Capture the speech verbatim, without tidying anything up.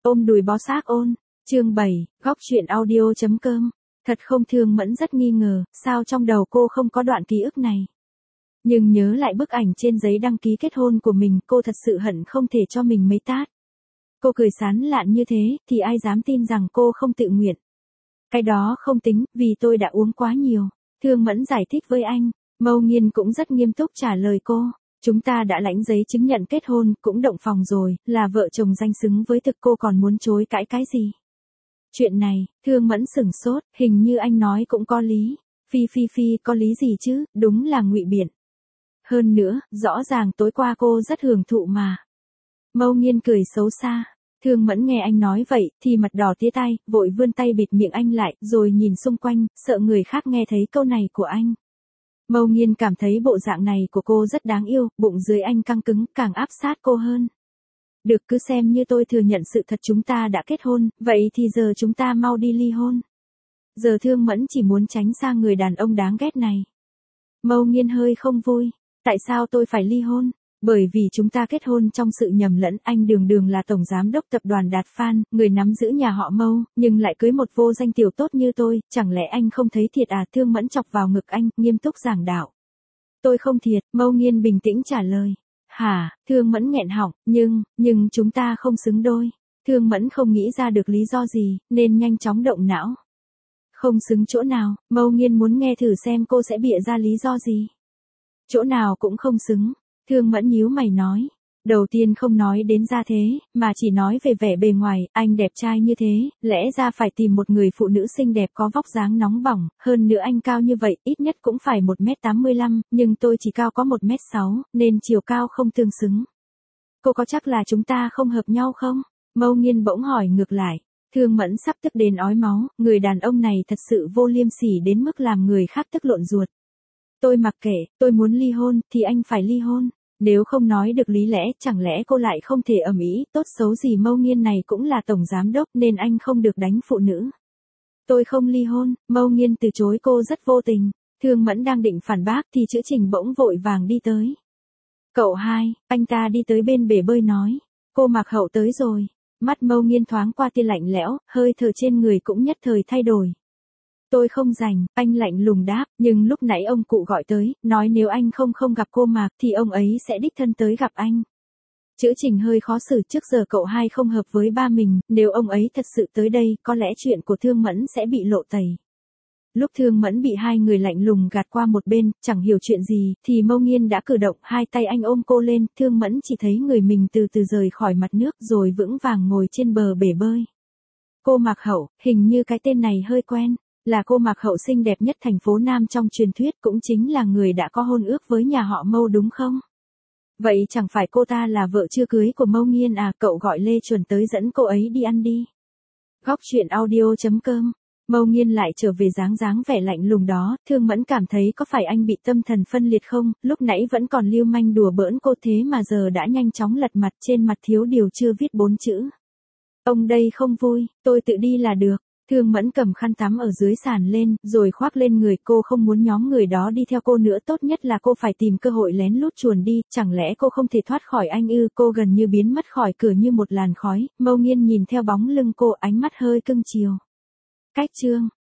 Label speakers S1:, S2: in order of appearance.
S1: Ôm đùi bó xác ôn. Chương bảy, góc chuyện audio chấm com. Thật không, Thương Mẫn rất nghi ngờ, sao trong đầu cô không có đoạn ký ức này. Nhưng nhớ lại bức ảnh trên giấy đăng ký kết hôn của mình, cô thật sự hận không thể cho mình mấy tát. Cô cười sán lạn như thế, thì ai dám tin rằng cô không tự nguyện. Cái đó không tính, vì tôi đã uống quá nhiều. Thương Mẫn giải thích với anh. Mâu Nghiên cũng rất nghiêm túc trả lời cô. Chúng ta đã lãnh giấy chứng nhận kết hôn, cũng động phòng rồi, là vợ chồng danh xứng với thực, cô còn muốn chối cãi cái gì. Chuyện này, Thương Mẫn sửng sốt, hình như anh nói cũng có lý. Phi phi phi, có lý gì chứ, đúng là ngụy biện. Hơn nữa, rõ ràng tối qua cô rất hưởng thụ mà. Mâu Nghiên cười xấu xa. Thương Mẫn nghe anh nói vậy, thì mặt đỏ tía tai, vội vươn tay bịt miệng anh lại, rồi nhìn xung quanh, sợ người khác nghe thấy câu này của anh. Mâu Nghiên cảm thấy bộ dạng này của cô rất đáng yêu, bụng dưới anh căng cứng, càng áp sát cô hơn. Được, cứ xem như tôi thừa nhận sự thật, chúng ta đã kết hôn, vậy thì giờ chúng ta mau đi ly hôn. Giờ Thương Mẫn chỉ muốn tránh xa người đàn ông đáng ghét này. Mâu Nghiên hơi không vui. Tại sao tôi phải ly hôn? Bởi vì chúng ta kết hôn trong sự nhầm lẫn, anh Đường Đường là tổng giám đốc tập đoàn Đạt Phan, người nắm giữ nhà họ Mâu, nhưng lại cưới một vô danh tiểu tốt như tôi, chẳng lẽ anh không thấy thiệt à? Thương Mẫn chọc vào ngực anh, nghiêm túc giảng đạo. Tôi không thiệt, Mâu Nghiên bình tĩnh trả lời. Hả? Thương Mẫn nghẹn họng, nhưng, nhưng chúng ta không xứng đôi. Thương Mẫn không nghĩ ra được lý do gì, nên nhanh chóng động não. Không xứng chỗ nào? Mâu Nghiên muốn nghe thử xem cô sẽ bịa ra lý do gì. Chỗ nào cũng không xứng. Thương Mẫn nhíu mày nói. Đầu tiên không nói đến gia thế, mà chỉ nói về vẻ bề ngoài, anh đẹp trai như thế, lẽ ra phải tìm một người phụ nữ xinh đẹp có vóc dáng nóng bỏng, hơn nữa anh cao như vậy, ít nhất cũng phải một mét tám mươi lăm, nhưng tôi chỉ cao có một mét sáu, nên chiều cao không tương xứng. Cô có chắc là chúng ta không hợp nhau không? Mâu Nghiên bỗng hỏi ngược lại. Thương Mẫn sắp tức đến ói máu, người đàn ông này thật sự vô liêm sỉ đến mức làm người khác tức lộn ruột. Tôi mặc kệ, tôi muốn ly hôn, thì anh phải ly hôn. Nếu không nói được lý lẽ, chẳng lẽ cô lại không thể ầm ĩ, tốt xấu gì Mâu Nghiên này cũng là tổng giám đốc, nên anh không được đánh phụ nữ. Tôi không ly hôn. Mâu Nghiên từ chối cô rất vô tình. Thương Mẫn đang định phản bác thì Chữ Trình bỗng vội vàng đi tới. Cậu hai, anh ta đi tới bên bể bơi nói. Cô Mạc Hậu tới rồi. Mắt Mâu Nghiên thoáng qua tia lạnh lẽo, hơi thở trên người cũng nhất thời thay đổi. Tôi không rảnh, anh lạnh lùng đáp, nhưng lúc nãy ông cụ gọi tới, nói nếu anh không không gặp cô Mạc thì ông ấy sẽ đích thân tới gặp anh. Chữ Trình hơi khó xử, trước giờ cậu hai không hợp với ba mình, nếu ông ấy thật sự tới đây, có lẽ chuyện của Thương Mẫn sẽ bị lộ tẩy. Lúc Thương Mẫn bị hai người lạnh lùng gạt qua một bên, chẳng hiểu chuyện gì, thì Mâu Nghiên đã cử động, hai tay anh ôm cô lên, Thương Mẫn chỉ thấy người mình từ từ rời khỏi mặt nước rồi vững vàng ngồi trên bờ bể bơi. Cô Mạc Hậu, hình như cái tên này hơi quen. Là cô Mạc Hậu xinh đẹp nhất thành phố Nam trong truyền thuyết, cũng chính là người đã có hôn ước với nhà họ Mâu đúng không? Vậy chẳng phải cô ta là vợ chưa cưới của Mâu Nghiên à? Cậu gọi Lê Chuẩn tới dẫn cô ấy đi ăn đi. Góc chuyện audio chấm com. Mâu Nghiên lại trở về dáng dáng vẻ lạnh lùng đó, Thương Mẫn cảm thấy có phải anh bị tâm thần phân liệt không, lúc nãy vẫn còn lưu manh đùa bỡn cô thế mà giờ đã nhanh chóng lật mặt, trên mặt thiếu điều chưa viết bốn chữ. Ông đây không vui, tôi tự đi là được. Thương Mẫn cầm khăn tắm ở dưới sàn lên, rồi khoác lên người, cô không muốn nhóm người đó đi theo cô nữa, tốt nhất là cô phải tìm cơ hội lén lút chuồn đi, chẳng lẽ cô không thể thoát khỏi anh ư? Cô gần như biến mất khỏi cửa như một làn khói, Mâu Nghiên nhìn theo bóng lưng cô, ánh mắt hơi cưng chiều. Cách chương